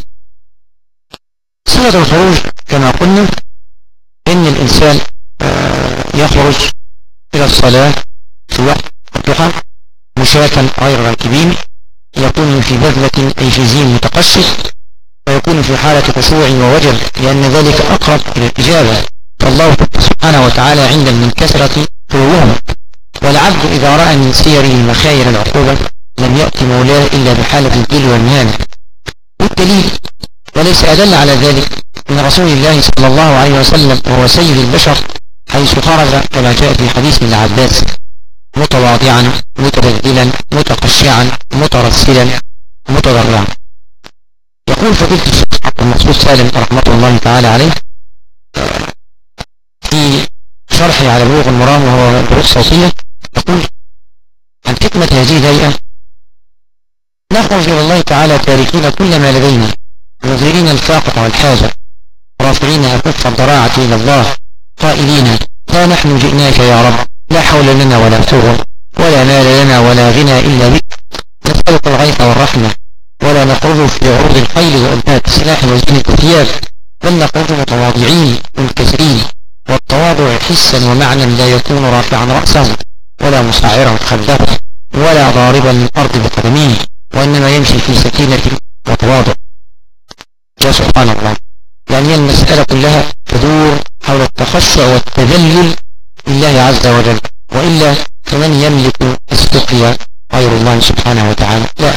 Speaker 1: صلة الخروج كما قلنا إن الإنسان يخرج إلى الصلاة في وقت الضحى مشاة غير راكبين، يكون في بذلة أي في زين متقشف، ويكون في حالة خشوع ووجل لأن ذلك أقرب إلى الإجابة، فالله سبحانه وتعالى عند من كثرة قلوبهم. والعبد إذا رأى من سيره مخاير العقوبة لم يأتي مولاه إلا بحالة الذل والمهانة. والدليل وليس أدل على ذلك من رسول الله صلى الله عليه وسلم وهو سيد البشر حيث خرج كما جاء في حديث ابن عباس متواضعا متبذلا متخشعا مترسلا متضرعا. يقول فضيلة الشيخ عبد المقصود سالم رحمة الله تعالى عليه في شرحه على بلوغ المرام وهو بلوغ صوتية يقول عن حكمة هذه الهيئة: نخرج إلى الله تعالى تاركين كل ما لدينا، مظهرين الفاقة والحاجة، رافعين أكف الضراعة إلى الله، قائلين: لا نحن جئناك يا رب، لا حول لنا ولا قوة ولا مال لنا ولا غنى إلا بك، نسألك الغيث والرحمة، ولا نخرج في عروض الخيل وألبات السلاح وزينة الثياب، بل نخرج متواضعين منكسرين، والتواضع حسا ومعنى لا يكون رافعا رأسه ولا مسعرا خده ولا ضاربا الأرض بقدميه، وإنما يمشي في سكينة وتواضع. يا سبحان الله، يعني المسألة كلها تدور حول التخشع والتذلل لله عز وجل، وإلا فمن يملك السقيا غير الله سبحانه وتعالى؟ لا.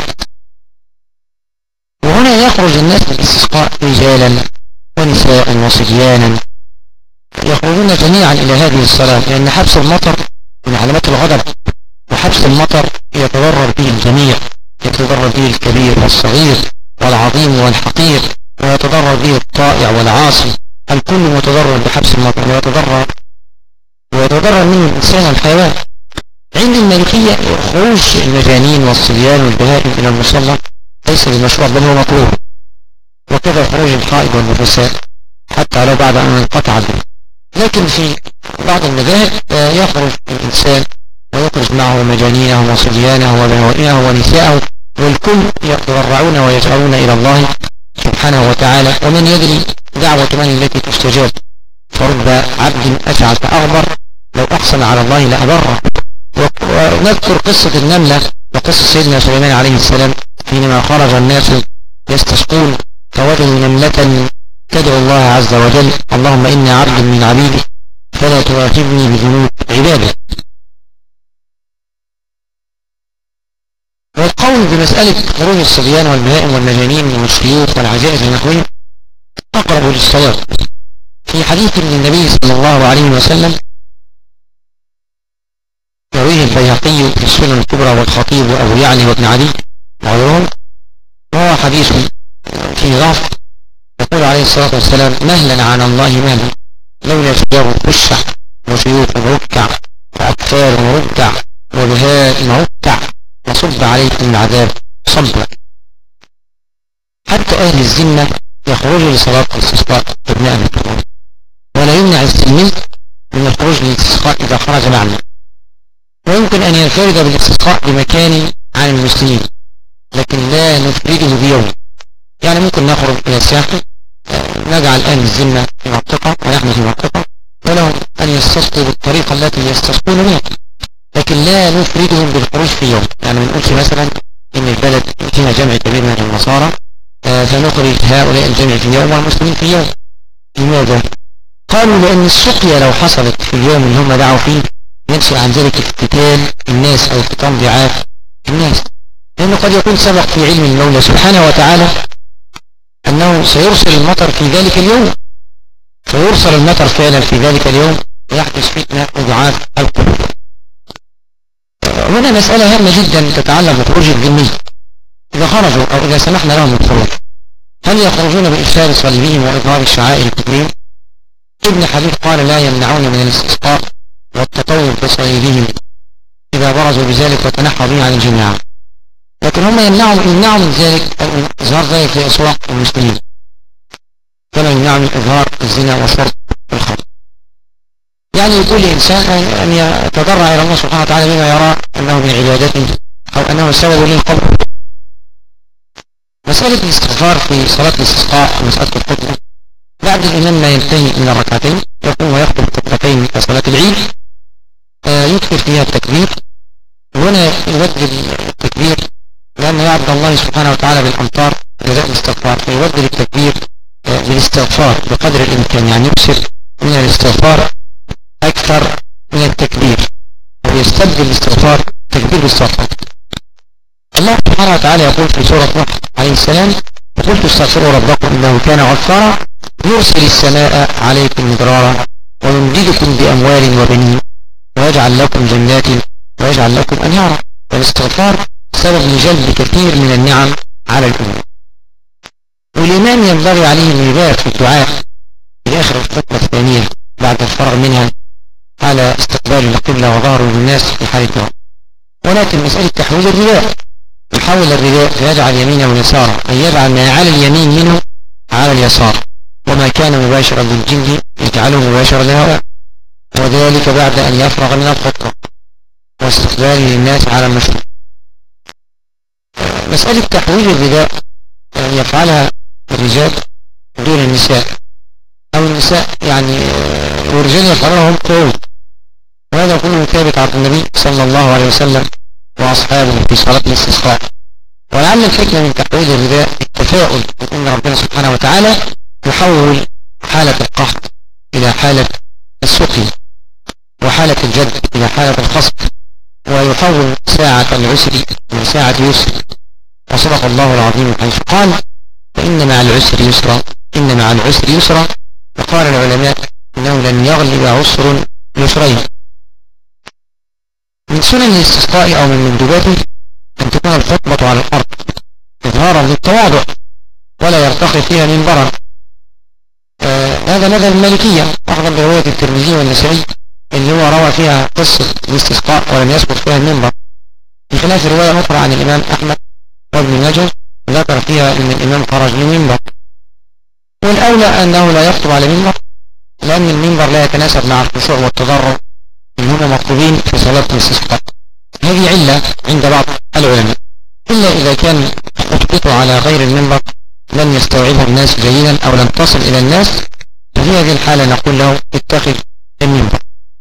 Speaker 1: وهنا يخرج الناس بالاستسقاء رجالا ونساء وصبيانا، يخرجون جميعا إلى هذه الصلاة، لأن حبس المطر من علامات الغضب، وحبس المطر يتضرر به الجميع، يتضرر به الكبير والصغير والعظيم والحقير، ويتضرر به الطائع والعاصي، الكل متضرر بحبس المطر، ويتضرر منه الإنسان والحيوان. عند المالكية خروج المجانين والصبيان والبهائم إلى المصلى ليس بمشروع بل هو مطلوب، وكذا خروج الحائض والنفساء حتى لو بعد أن انقطع به. لكن في بعض المذاهب يخرج الإنسان ويخرج معه مجانينه وصبيانه وبهائمه ونساءه، والكل يتضرعون ويجأرون إلى الله سبحانه وتعالى. ومن يدري دعوة من التي تستجاب، فرب عبد أشعث أغبر لو أقسم على الله لأبره. ونذكر قصة النملة وقصة سيدنا سليمان عليه السلام حينما خرج الناس يستسقون فوجدوا نملة تدعو الله عز وجل: اللهم إني عبد من عبيدك فلا تؤاخذني بذنوب عبادك. والقول بمسألة خروج الصبيان والبهائم والمجانين والشيوخ والعجائز ونحوهم أقرب للصواب، في حديث للنبي صلى الله عليه وسلم يرويه البيهقي في السنن الكبرى والخطيب وأبو يعلى وابن عدي وغيرهم، وهو حديث فيه ضعف. يقول عليه الصلاة والسلام: مهلا عن الله مهلا، لولا شيوخ خشع وشيوخ ركع وأطفال ركع وبهائم ركع وصب عليكم العذاب صبا. حتى أهل الذمة يخرجوا لصلاة الاستسقاء ابناء الكفار، ولا يمنع الذمي من الخروج للاستسقاء إذا خرج معنا، ويمكن أن ينفرد بالاستسقاء بمكان عن المسلمين، لكن لا نفرده بيوم. يعني ممكن نخرج إلى الساحل، نجعل أهل الذمة في منطقة ونحن في منطقة، ولهم أن يستسقوا بالطريقة التي يستسقون بها، لكن لا نفردهم بالخروج في يوم. يعني ما نقولش مثلا إن البلد فيها جمع كبير من النصارى فنخرج هؤلاء الجمع في يوم والمسلمين في يوم. لماذا؟ قالوا لأن السقيا لو حصلت في اليوم اللي هم دعوا فيه ينشأ عن ذلك افتتان الناس أو افتتان ضعاف الناس، لأنه قد يكون سبق في علم المولى سبحانه وتعالى أنه سيرسل المطر في ذلك اليوم، فيرسل المطر فعلا في ذلك اليوم ويحدث فتنة وضعاف القلوب. هنا مسألة هامة جدا تتعلق بخروج الذمي. إذا خرجوا أو إذا سمحنا لهم بالخروج، هل يخرجون بإرسال صليبهم وإظهار الشعائر الكفرية؟ ابن حبيب قال: لا يمنعون من الاستسقاء والتطور بصليبهم إذا برزوا بذلك وتنحوا به عن الجماعة، لكن هم يمنعوا من ذلك أو من إظهار ذلك في أسواق المسلمين، كما يمنع من إظهار الزنا وشرب الخمر. يعني يقول لإنسان أن يتضرع إلى الله سبحانه وتعالى بما يرى أنه من عبادته أو أنه سبب للقبر. مسألة الاستغفار في صلاة الاستسقاء ومسألة الخطبة بعد الإمام ما ينتهي من الركعتين يقوم ويخطب خطبتين كصلاة العيد، يكثر فيها التكبير. وهنا يبدل التكبير لأن يعبد الله سبحانه وتعالى بالأمطار جزاء الاستغفار، فيبدل التكبير بالاستغفار بقدر الإمكان، يعني يكثر من الاستغفار أكثر من التكبير، ويستبدل الاستغفار تكبير بالاستغفار. الله سبحانه وتعالى يقول في سورة نوح عليه السلام: قلت استغفروا ربكم إنه كان غفارا يرسل السماء عليكم مدرارا ويمددكم بأموال وبنين ويجعل لكم جنات ويجعل لكم أنهارا. والاستغفار سبب لجلب كثير من النعم على الأمة. والإمام ينبغي عليه أن يبالغ في الدعاء في آخر الخطبة الثانية بعد الفرغ منها على استقبال القبلة وظهره للناس في حال الدعاء. ولكن مسألة تحويل الرداء، يحول الرداء فيجعل يمينه ويساره، أي يجعل ما على اليمين منه على اليسار، وما كان مباشرا للجلد يجعله مباشرا للهواء، وذلك بعد أن يفرغ من الخطبة واستقباله للناس على المشروع. مسألة تحويل الرداء يفعلها الرجال دون النساء، أو النساء يعني والرجال يفعلونهم قعود، وهذا كله ثابت عن النبي صلى الله عليه وسلم وأصحابه في صلاة الاستسقاء. ولعل الحكمة من تحويل الرداء التفاؤل بأن ربنا سبحانه وتعالى يحول حالة القحط إلى حالة السقي، وحالة الجد إلى حالة الخصب، ويحول ساعة العسر إلى ساعة يسر. وصدق الله العظيم حيث قال: فإن مع العسر يسرا، إن مع العسر يسرا. وقال العلماء إنه لن يغلب عسر يسرين. من سنن الاستسقاء أو من مندوباته أن تكون الخطبة على الأرض إظهارا للتواضع، ولا يرتقي فيها منبرا. هذا مذهب المالكية أخذا برواية الترمذي والنسائي اللي هو روى فيها قصة الاستسقاء ولم يذكر فيها المنبر، بخلاف رواية أخرى عن الإمام أحمد وابن ماجه ذكر فيها أن الإمام خرج للمنبر. والأولى أنه لا يخطب على منبر، لأن المنبر لا يتناسب مع الخشوع والتضرع اللي هم مطلوبين في صلاة الاستسقاء. هذه علة عند بعض العلماء، إلا إذا كان خطبته على غير المنبر لم يستوعبه الناس جيدا أو لم تصل إلى الناس، ففي هذه الحالة نقول له اتخذ المنبر.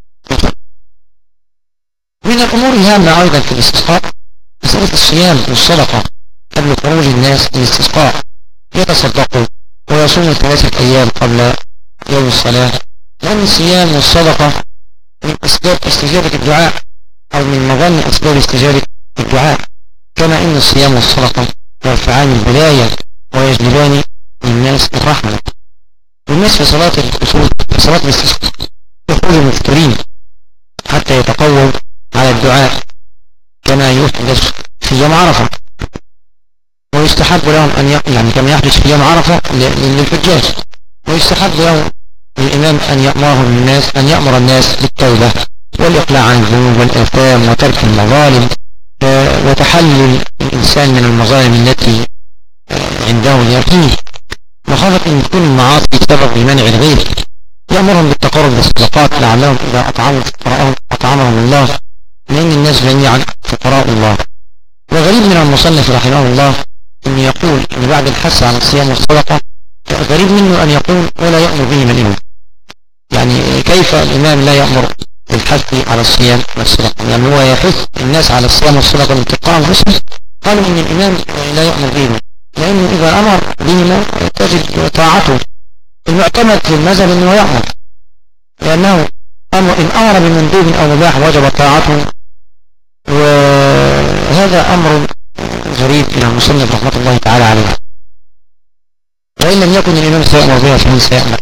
Speaker 1: من الأمور الهامة أيضا في الاستسقاء مسألة الصيام والصدقة قبل خروج الناس للاستسقاء، يتصدقوا ويصوموا 3 أيام قبل يوم الصلاة، لأن الصيام والصدقة من أسباب استجابة الدعاء أو من مظن أسباب استجابة الدعاء، كما إن الصيام والصدقة يرفعان البلايا ويجلبان للناس الرحمة. والناس في صلاة الكسوف في صلاة الاستسقاء يخرجوا مفطرين حتى يتقووا على الدعاء كما يحدث في يوم عرفة، ويستحب لهم أن يعني كما يحدث في يوم عرفة للحجاج، ويستحب لهم الإمام أن يأمر الناس بالتوبة والإقلاع عن الذنوب والآثام وترك المظالم وتحلل الإنسان من المظالم التي عنده اليقين، وخافت أن تكون المعاصي سبب لمنع الغير. يأمرهم بالتقرب بالصدقات لعلهم إذا أطعموا فقراءهم أطعمهم الله، لأن الناس جميعا فقراء الله. وغريب من المصنف رحمه الله أن يقول أن بعد الحث على الصيام والصدقة غريب منه أن يقول ولا يأمر بهما الإمام. يعني كيف الإمام لا يأمر بالحث على الصيام والصدقة؟ يعني هو يحث الناس على الصيام والصدقة من تلقاء أنفسهم. قالوا إن الإمام لا يأمر بهما، لأنه إذا أمر بهما تجد طاعته. المعتمد في المذهب أنه يأمر، لأنه إن أمر بمندوب أو مباح وجب طاعته. وهذا أمر غريب إلى المصنف رحمة الله تعالى عليه، وإن لم يكن الإمام سيأمر بها فمن سيأمر.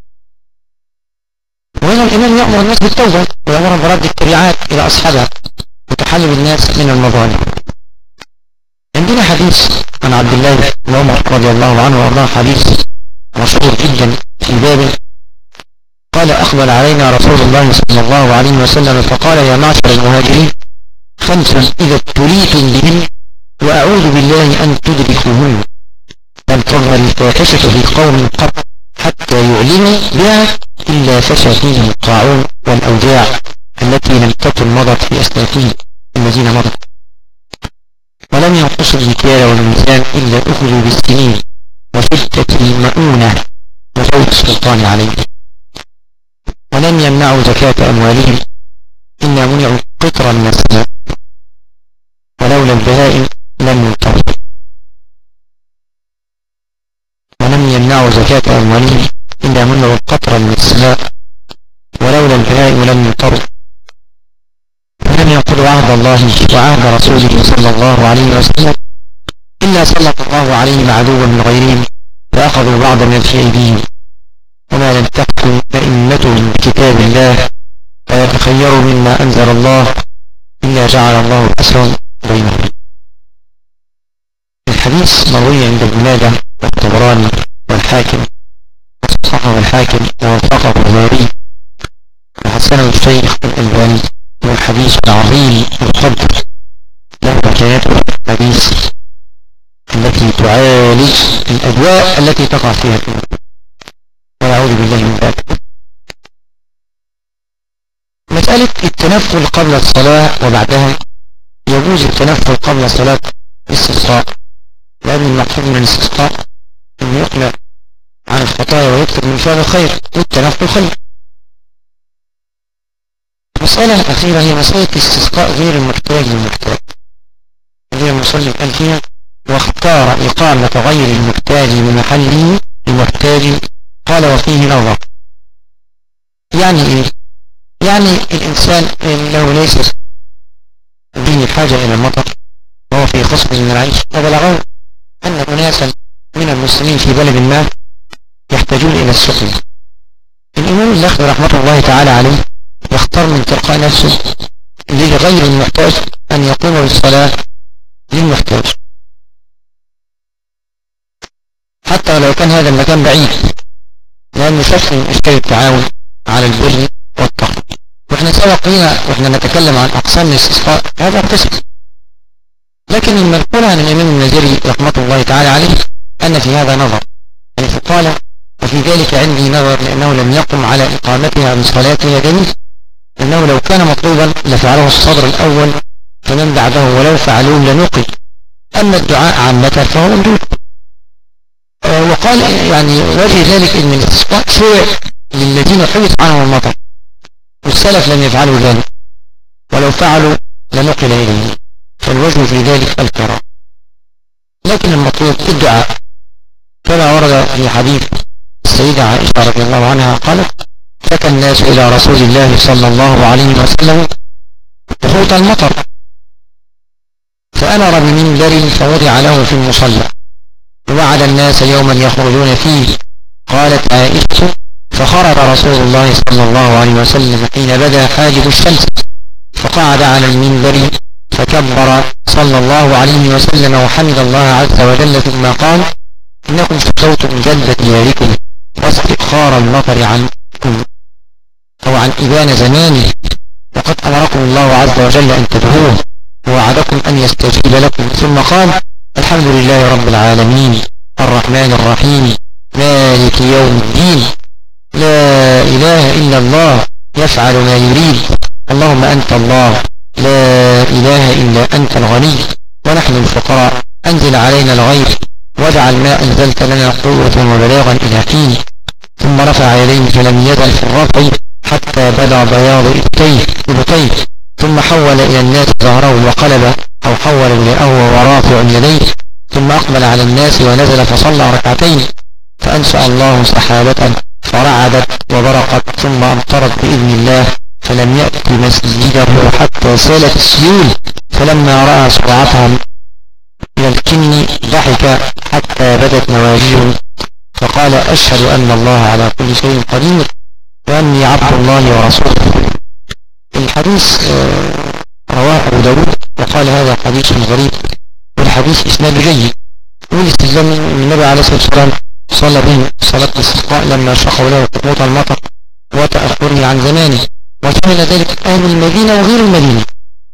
Speaker 1: وهنا الإمام يأمر الناس بالتوبة ويأمر برد التبعات إلى أصحابها وتحلل الناس من المظالم. عندنا حديث عن عبد الله بن عمر رضي الله عنه وارضاه، حديث مشهور جدا في بابه. قال: أقبل علينا رسول الله صلى الله عليه وسلم فقال: يا معشر المهاجرين 5 إذا ابتليتم بهن وأعوذ بالله أن تدركوهن، لم تظهر الفاحشة في قوم قط حتى يعلنوا بها إلا فشى فيهم الطاعون والأوجاع التي لم تكن مضت في أسلافهم الذين مضت، ولم ينقصوا المكيال والميزان إلا أخذوا بالسنين وشدة المؤونة وفوت السلطان عليهم، ولم يمنعوا زكاة أموالهم إلا منعوا قطرا من السماء، ولولا البهائم لم يمطروا، ولم يمنعوا زكاة أموالهم إلا منعوا قطرا من السماء، ولولا البهائم لم يمطروا، ولم ينقضوا عهد الله وعهد رسوله صلى الله عليه وسلم إلا سلط الله عليهم عدوا من غيرهم فأخذوا بعض من في أيديهم، وما لم تحكم أئمتهم بكتاب الله فيتخيروا مما أنزل الله إلا جعل الله أسرا بينهم. الحديث مروي عند ابن ماجه والطبراني والحاكم صححه الحاكم ووثقه البخاري وحسنه الشيخ الألباني، والحديث العظيم القدر له حكايات الحديث التي تعالج الأدواء التي تقع فيها الأمور، ونعوذ بالله من ذلك. مسألة التنفل قبل الصلاة وبعدها، يجوز التنفل قبل صلاة الاستسقاء، لأن المقصود من الاستسقاء أن يقلع عن الخطايا ويكتب من فعل الخير، والتنفل خير. المسألة الأخيرة هي مسألة استسقاء غير المحتاج للمحتاج، غير المصلي قال فيها واختار إقامة غير المحتاج بمحله المحتاج، قال وفيه نظر. يعني إيه؟ يعني الإنسان له ليس به حاجة إلى المطر وهو في خصب من العيش، وبلغه أن أناسا من المسلمين في بلد ما يحتاجون إلى السقيا. الإمام اللخمي رحمة الله تعالى عليه يختار من تلقاء نفسه لغير المحتاج أن يقوم بالصلاة للمحتاج، حتى لو كان هذا المكان بعيد، لأنه شكل من أشكال التعاون على البر والتقوى. وإحنا سبق لنا وإحنا نتكلم عن أقسام الاستسقاء هذا قسم، لكن المنقول عن الإمام المازري رحمة الله تعالى عليه أن في هذا نظر، يعني فقال وفي ذلك عندي نظر، لأنه لم يقم على إقامتها بصلاتها دليل، لأنه لو كان مطلوبا لفعله الصدر الأول فمن بعده ولو فعلوه لنقل، أما الدعاء عامة فهو مندوب. وقال يعني وجه ذلك أن الاستسقاء شرع للذين حدث عنهم المطر، والسلف لم يفعلوا ذلك، ولو فعلوا لنقل إليه، فالوجه في ذلك الكراهة. لكن المطلوب الدعاء، كما ورد في حديث السيدة عائشة رضي الله عنها قالت شكى الناس إلى رسول الله صلى الله عليه وسلم هبوط المطر، فأمر بمنبر فوضع له في المصلى ووعد الناس يوما يخرجون فيه. قالت عائشة فخرج رسول الله صلى الله عليه وسلم حين بدا حاجب الشمس، فقعد على المنبر فكبر صلى الله عليه وسلم وحمد الله عز وجل، ثم قال إنكم شكوتم جلد دياركم واستئخار المطر عنكم أو عن إبان زمانه، وقد أمركم الله عز وجل أن تدعوه ووعدكم أن يستجيب لكم. ثم قال الحمد لله رب العالمين الرحمن الرحيم مالك يوم الدين لا إله إلا الله يفعل ما يريد، اللهم أنت الله لا إله إلا أنت الغني ونحن الفقراء، أنزل علينا الغيث واجعل ما أنزلت لنا قوة وبلاغا إلى حين. ثم رفع يديه فلم يزل في الرفع حتى بدا بياض إبطيه، ثم حول إلى الناس ظهره وقلب أو حول وجهه وهو رافع يديه، ثم أقبل على الناس ونزل فصلى ركعتين، فأنشأ الله سحابة فرعدت وبرقت ثم أمطرت بإذن الله، فلم يأت مسجده حتى سالت السيول، فلما رأى سرعتها إلى الكن ضحك حتى بدت نواجذه، فقال أشهد أن الله على كل شيء قدير وأني عبد الله ورسوله. الحديث رواه أبو داود وقال هذا حديث غريب، والحديث إسناد جيد، والاستدلال من النبي عليه الصلاة والسلام صلى به صلاة الاستسقاء لما شقوا له هبوط المطر وتأخره عن زمانه، وشمل ذلك أهل المدينة وغير المدينة.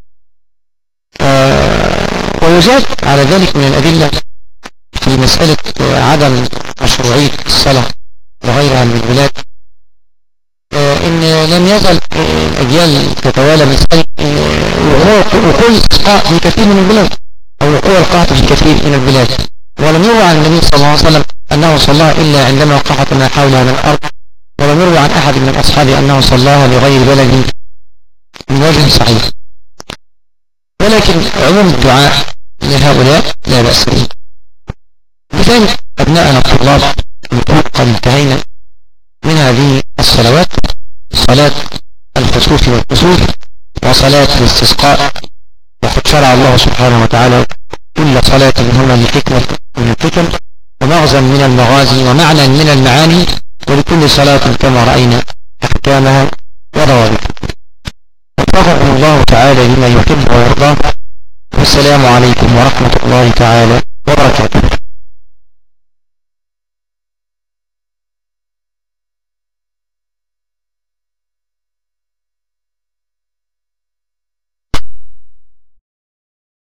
Speaker 1: ويزاد على ذلك من الأدلة في مسألة عدم مشروعية الصلاة لغيرها من البلاد، إن لم يزل الأجيال تتوالى مسألة وقوع الاستسقاء في كثير من البلاد أو وقوع القحط في كثير من البلاد، ولم يروى عن النبي صلى الله عليه وسلم أنه صلى إلا عندما قحط ما حولها من الأرض، ولم يروى عن أحد من أصحابه أنه صلاها لغير بلد من وجه صحيح. ولكن عموم الدعاء لهؤلاء لا بأس به. لذلك أبناءنا الطلاب نقول قد انتهينا من هذه الصلوات، صلاة الخسوف والكسوف وصلاة الاستسقاء، وقد شرع الله سبحانه وتعالى كل صلاة هنا لحكمة من الحكم ومغزى من المغازي ومعنى من المعاني، ولكل صلاة كما رأينا أحكامها وضوابطها. وفقكم الله تعالى لما يحب ويرضى، والسلام عليكم ورحمة الله تعالى وبركاته.